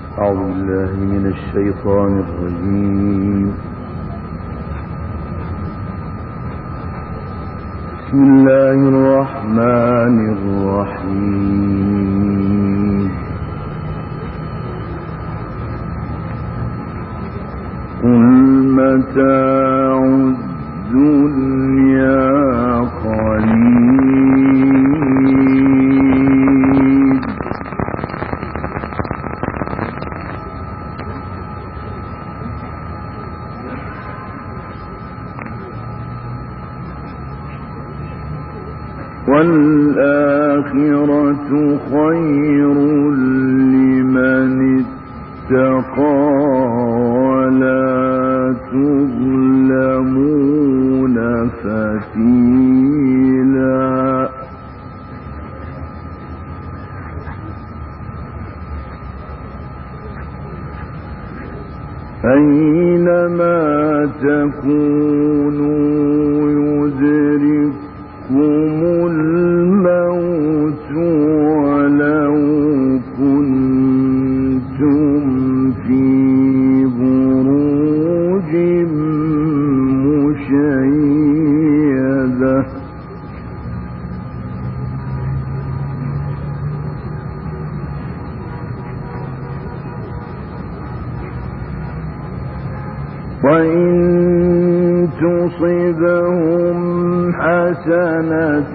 أعوذ بالله من الشيطان الرجيم. بسم الله الرحمن الرحيم. قل متاع الدنيا قليل والآخرة خير لمن اتقى ولا تظلمون فتيلا. أينما تكونوا يدرككم الموت ولو كنتم في بروج مشيدة. وإن تصبهم حسنة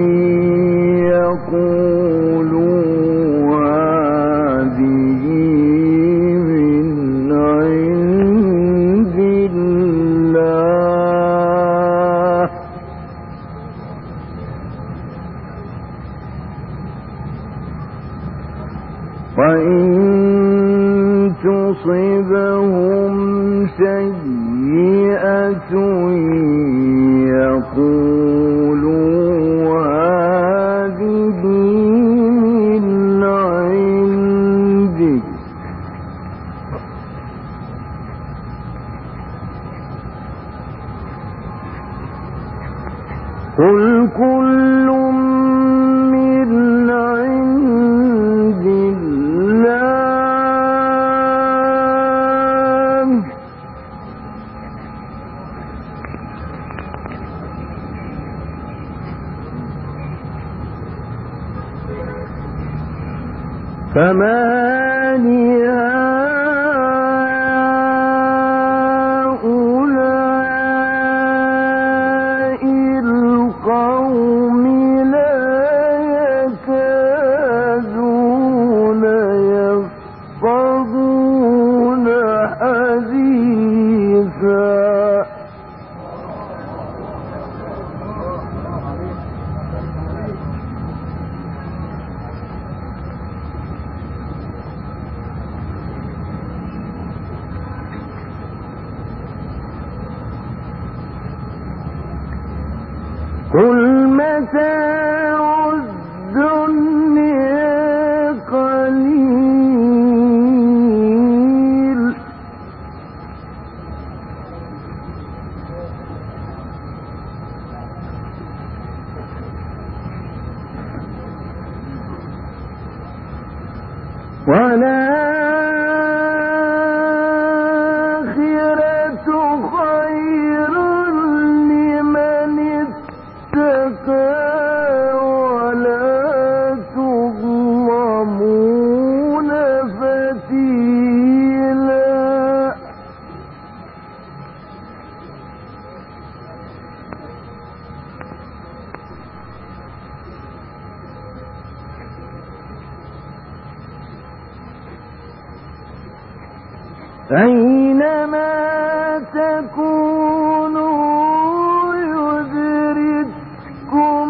يقولوا هذه من عند الله وإن تصبهم سيئة يقولوا هذه من عندك قل كل من عند الله فما لهؤلاء القوم لا يكادون يفقهون حديثا. قل متاع الدنيا قليل والآخرة خير لمن اتقى ولا تظلمون فتيلا. أينما تكونوا يدرككم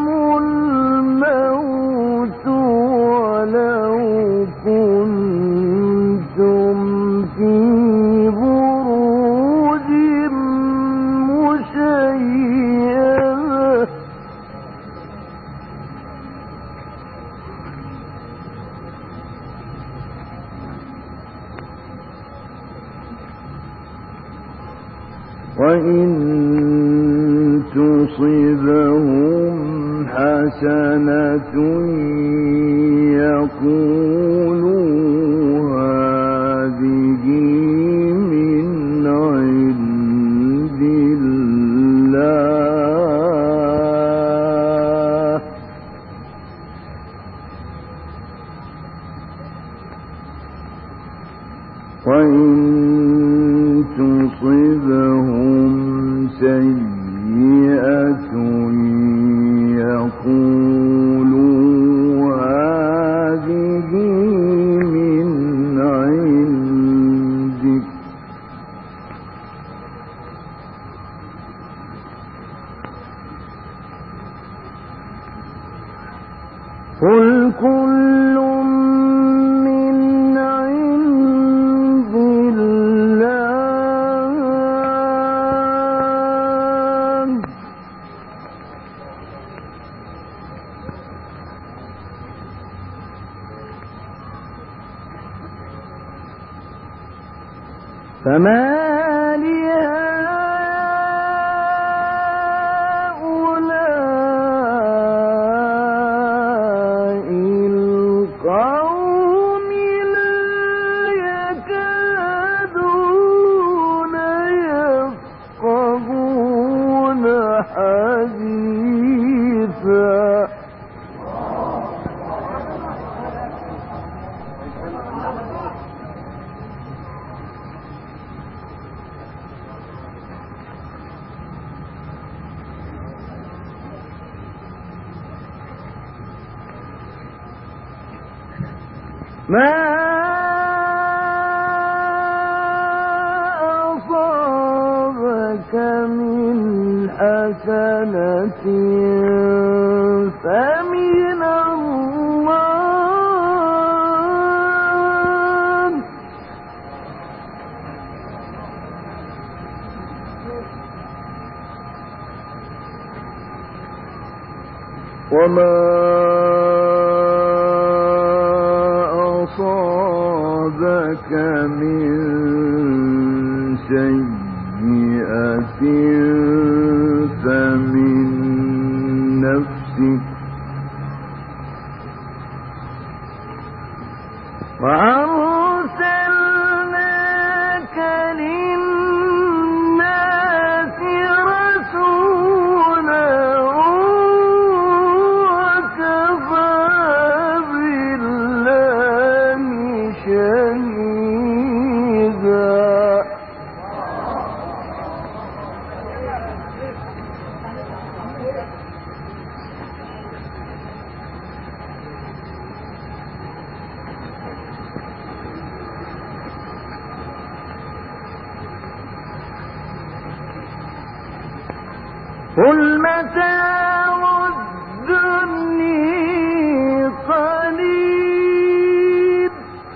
الموت ولو كنتم في بروج مشيدة. وإن تصبهم حسنة يقولوا وإن تصبهم سيئة يقولوا هذه من عندك قل كل من عند الله فما لهؤلاء القوم لا يكادون يفقهون حديثا ما أصابك من حسنة فمن الله وما أصابك من سيئة فمن نفسك وأرسلناك للناس رسولا وكفى بالله شهيدا قل متاع الدنيا قليل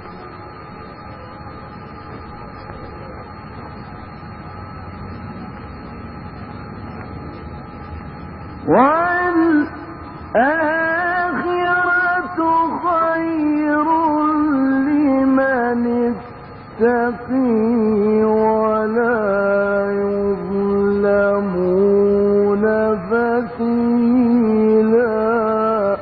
والآخرة خير لمن اتقي ولا يظلمون فتيلا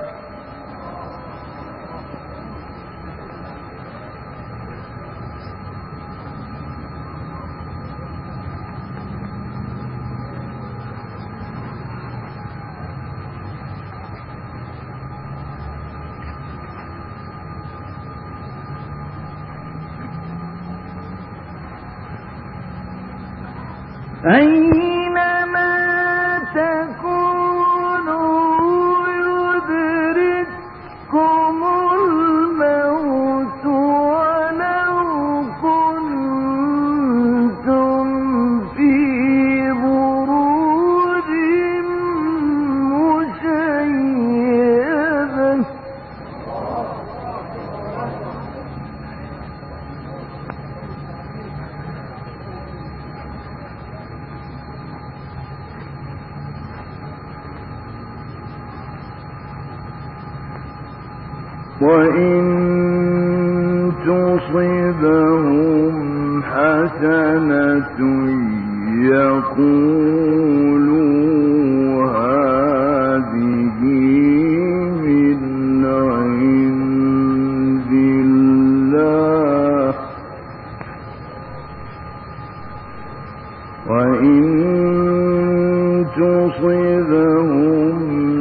أينما تكونوا يدرككم الموت ولو كنتم في بروج مشيدة وإن تصبهم حسنة يقولوا هذه من عند الله وإن تصبهم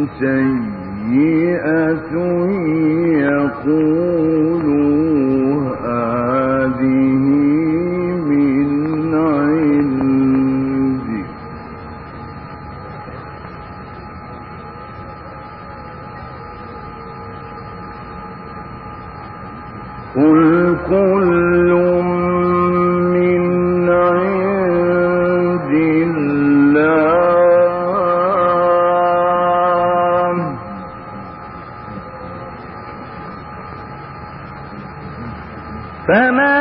سيئة يقولوا هذه كل من عند الله فما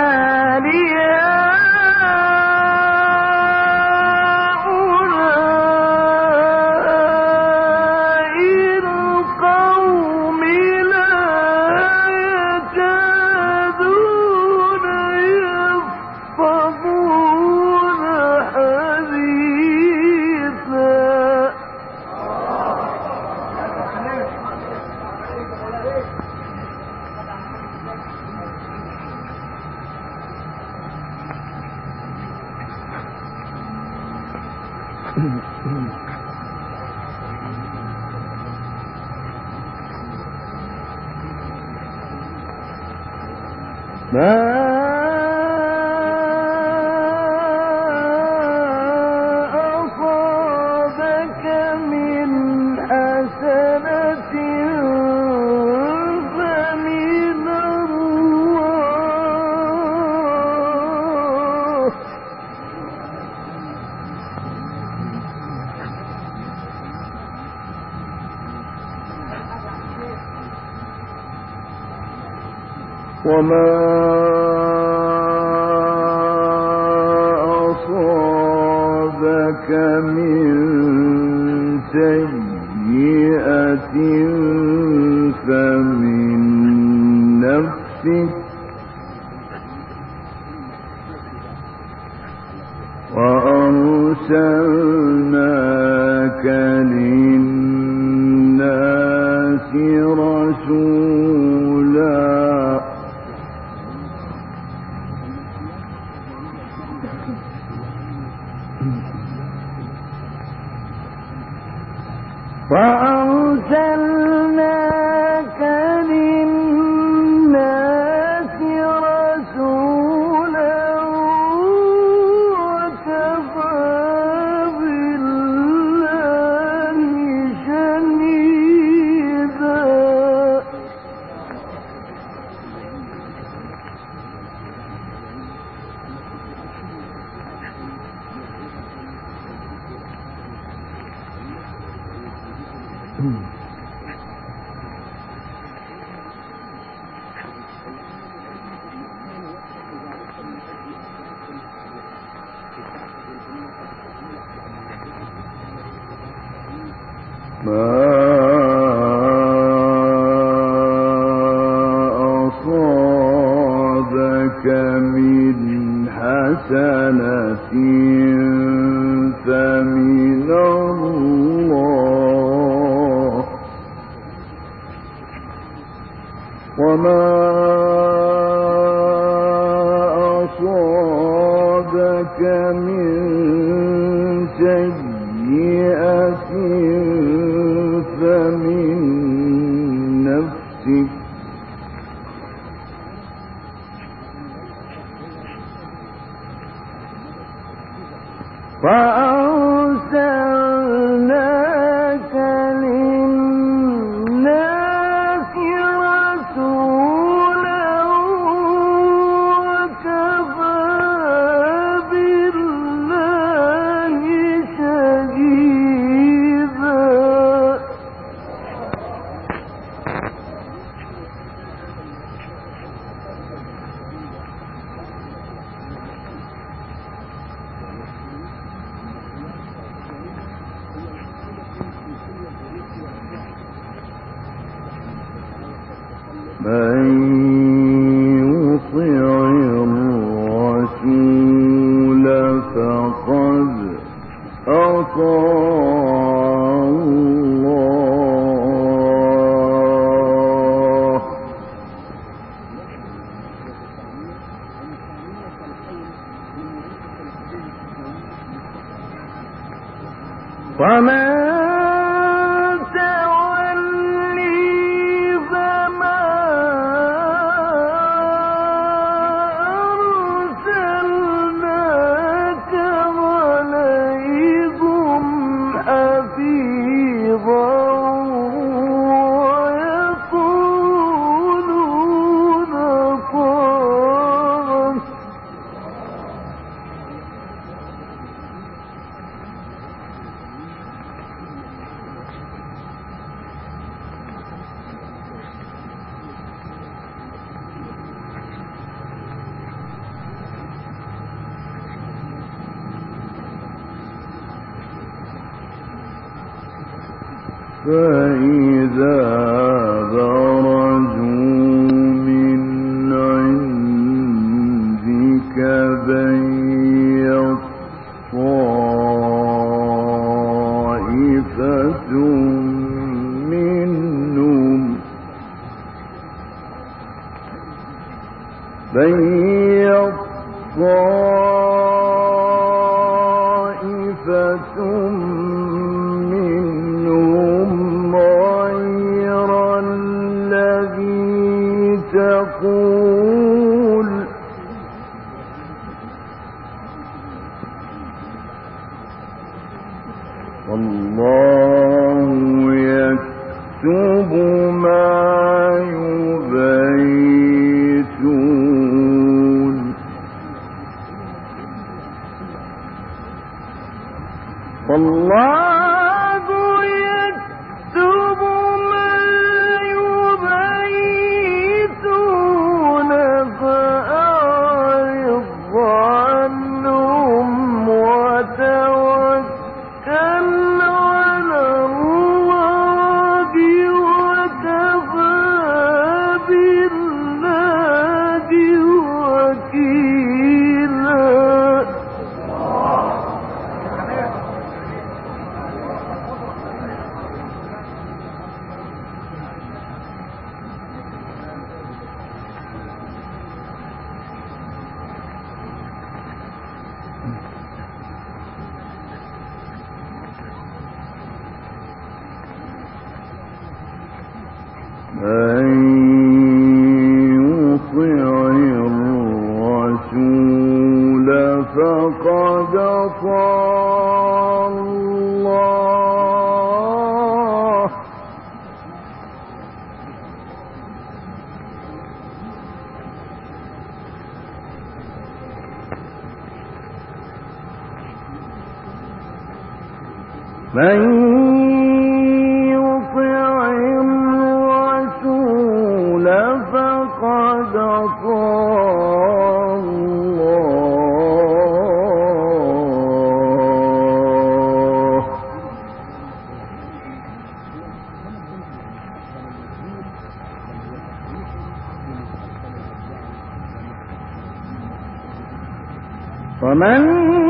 أصابك من حسنة فمن الله وما أصابك من سيئة فمن نفسك وأرسلناك للناس رسولا وأرسلناك للناس رسولا وكفى بالله شهيدا ما أصابك من حسنة فمن الله وما أصابك من سيئة فمن نفسك فأرسلناك للناس رسولا وكفى بالله شهيدا من يطع الرسول فقد أطاع الله ومن ويقولون فإذا برزوا من عندك بيت طائفة منهم غير الذي تقول والله يكتب ما يبيتون والله يكتب ما يبيتون فأعرض عنهم وتوكل على الله وكفى بالله وكيلا. من يطع الرسول فقد أطاع الله من يطع الرسول فقد أطاع الله ومن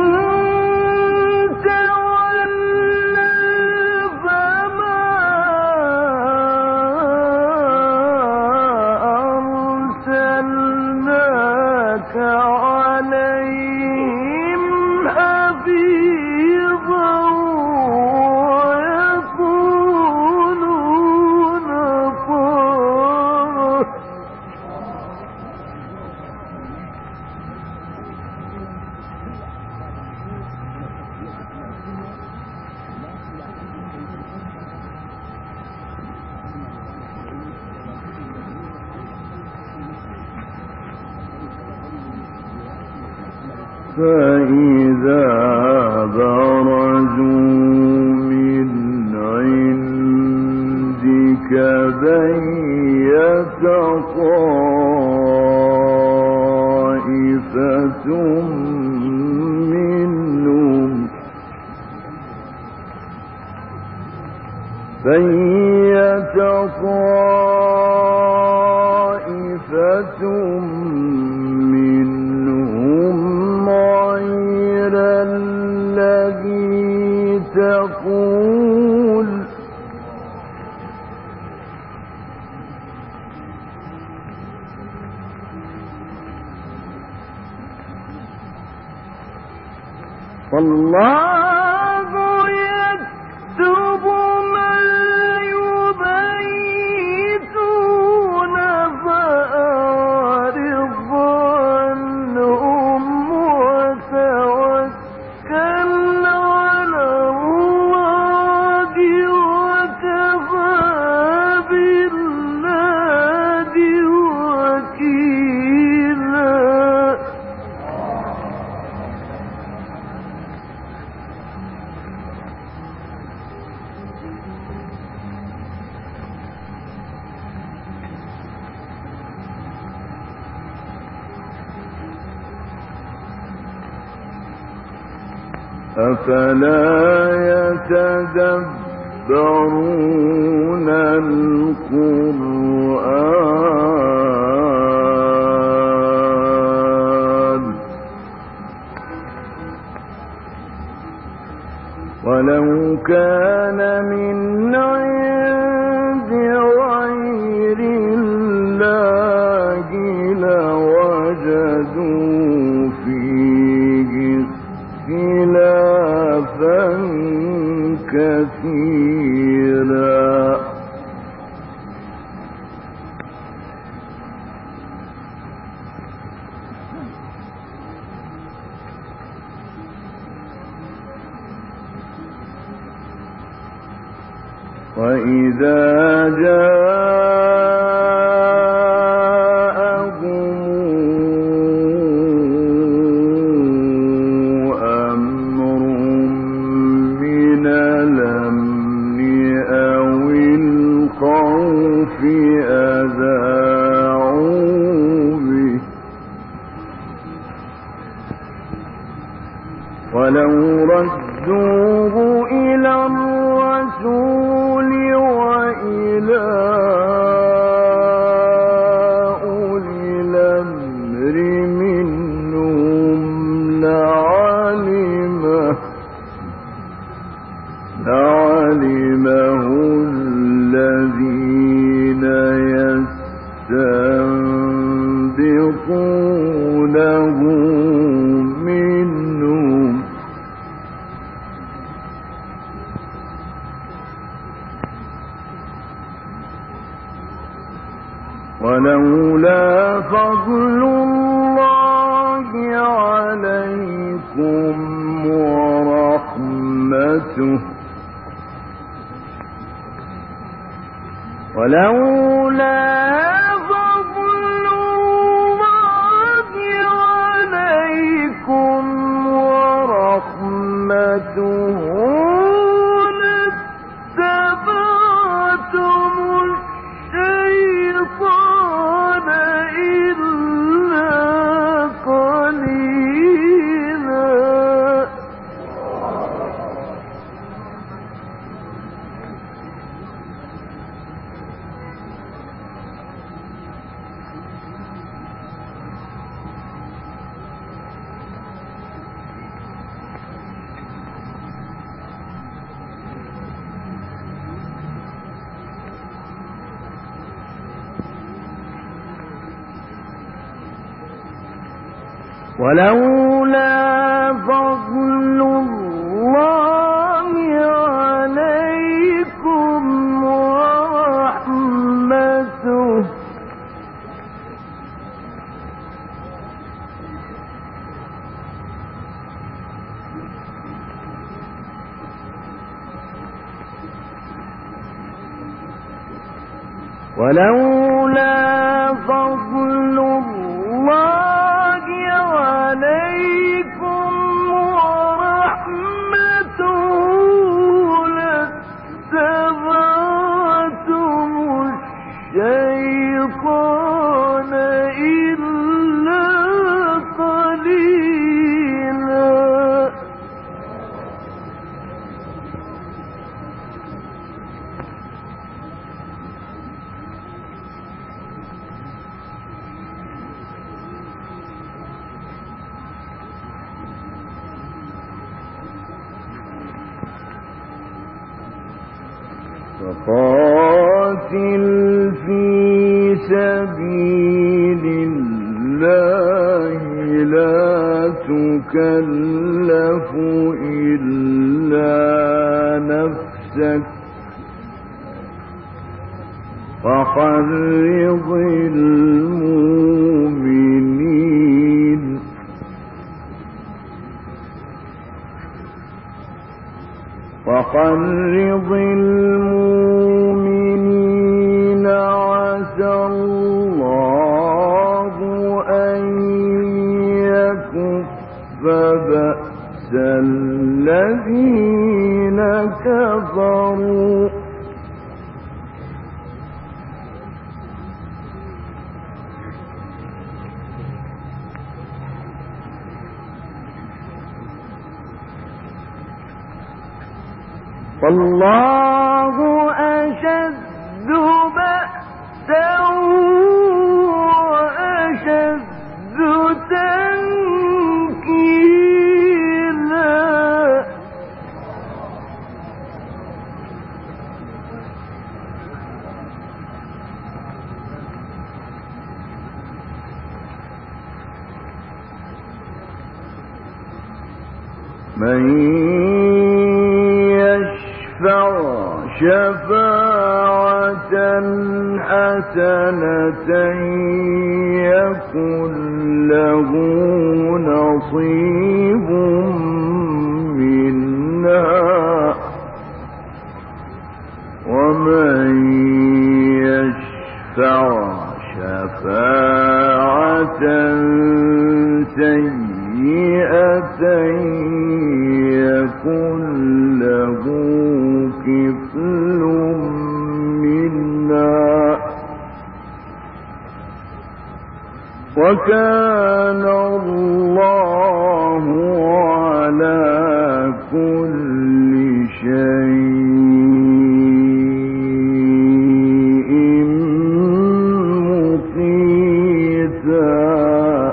عليهم حفيظا ويقولون طاعة فإذا برزوا من عندك بيت طائفة منهم غير الذي تقول والله يكتب ما يبيتون فأعرض عنهم وتوكل على الله وكفى بالله وكيلا. أفلا يتدبرون يتدبرون القرآن ولو كان من عند غير الله لوجدوا فيه اختلافا كثيرا وإذا جاءهم أمر من الأمن أو الخوف أذاعوا به ولو ردوه إلى الرسول وإلى أولي الأمر منهم لعلمه الذين يستنبطونه منهم ولولا فضل الله عليكم ورحمته ولولا فضل الله عليكم ورحمته لاتبعتم الشيطان إلا قليلا ولولا فضل الله عليكم ورحمته ولولا فضل الله عليكم ورحمته لاتبعتم الشيطان إلا قليلا فقاتل في سبيل الله لا تكلف إلا نفسك وحرض المؤمنين وحرض المؤمنين عسى الله أن يكف بأس الذين كفروا والله الله أشد بأسا وأشد تنكيلا من يشفع شفاعة حسنة يكن له نصيب منها ومن يشفع شفاعة سيئة يكن له كفل منها وكان الله على كل شيء مقيتا.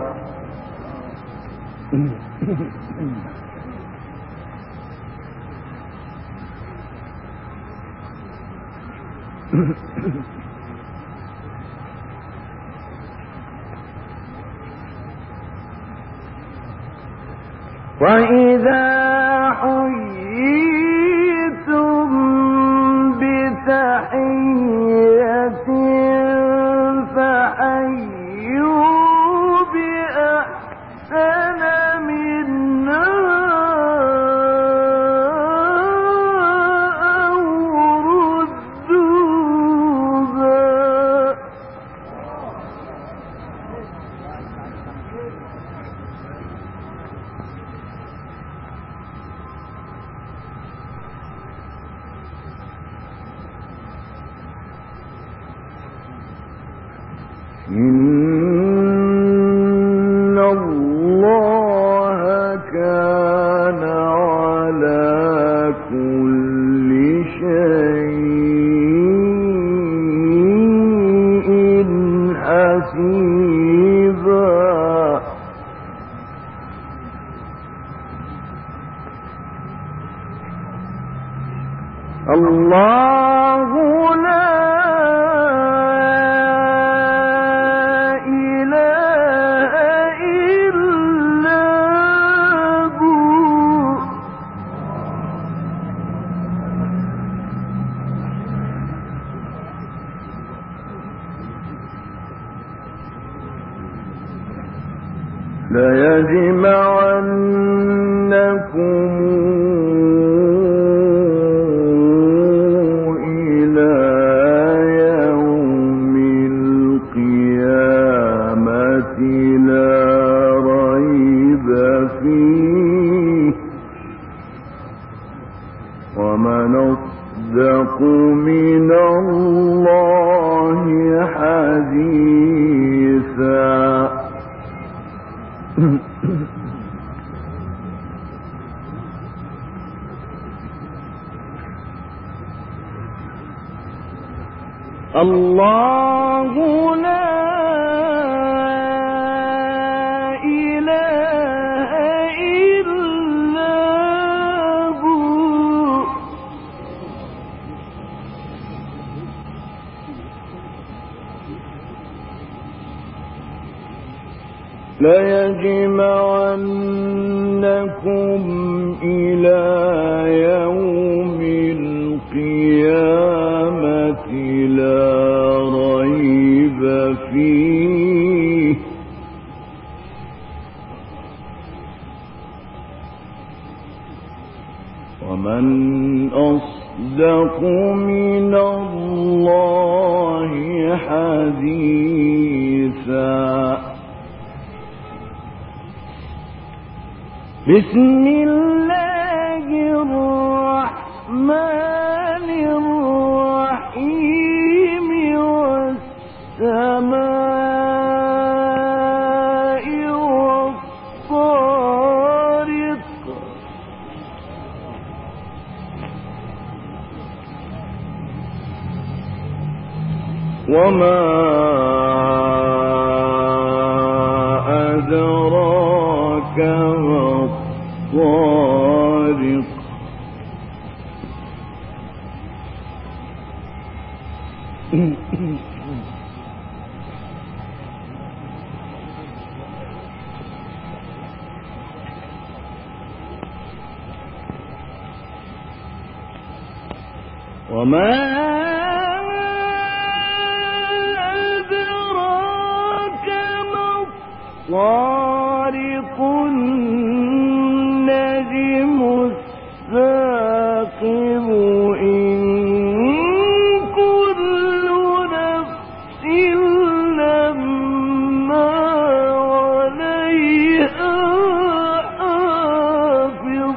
وإذا حييتم بتحية فحيوا بأحسن منها أو ردوها إن الله كان على كل شيء حسيبا. الله لا ليجمعنكم إلى يوم القيامة لا ريب فيه ومن أصدق من الله حديثا. الله لا إله إلا هو ليجمعنكم إلى يوم القيامة لا ريب فيه ومن أصدق من الله حديثا. بسم الله الرحمن الرحيم والسماء والطارق وما أدراك ما الطارق وما أدراك ما الطارق النجم الثاقب إن كل نفس لما عليها حافظ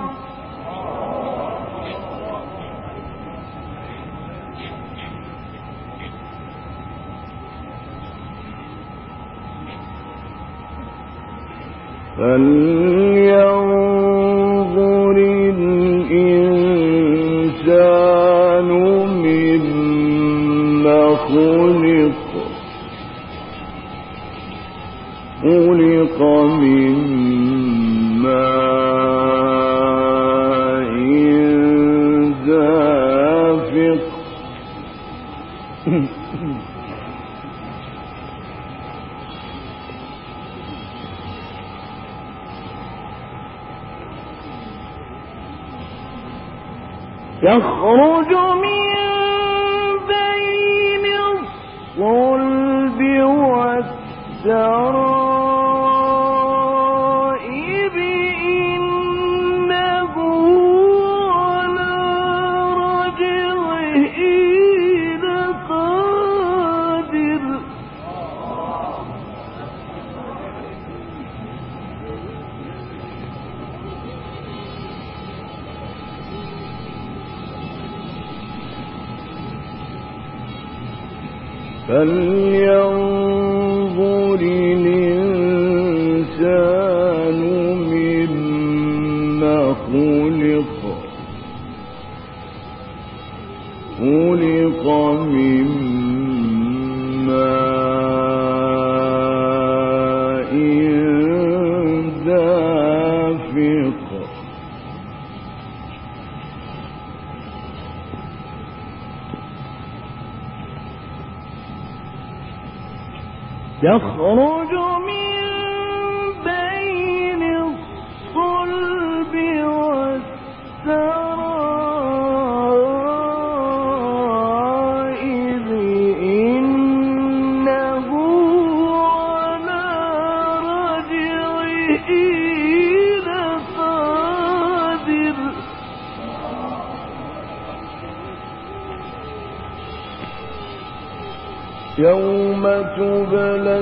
فلينظر الإنسان مما خلق من ماء دافق يخرج من بين الصلب والترائب إنه على رجعه لقادر فلينظر الإنسان مما خلق من ماء دافق يخرج من بين الصلب والترائب إنه على رجعه لقادر يوم تبلى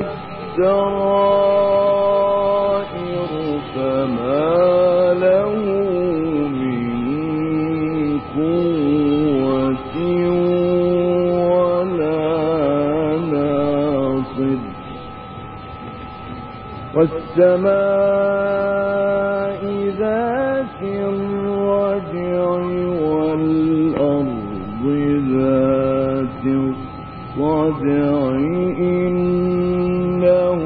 السرائر فما له من قوة ولا ناصر والسماء ذات الرجع والأرض ذات الرجع إنه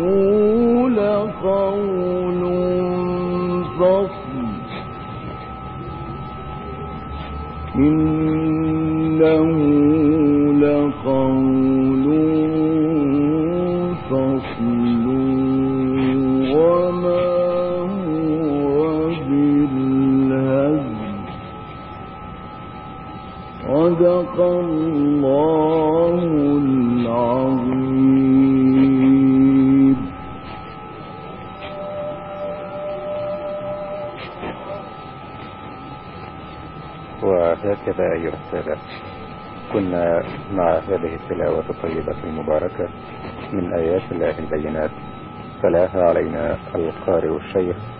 لقول فصل وما هو بالهزل صدق الله العظيم. وهكذا أيها السادة كنا مع هذه التلاوة الطيبة المباركة من آيات الله البينات تلاها علينا القارئ الشيخ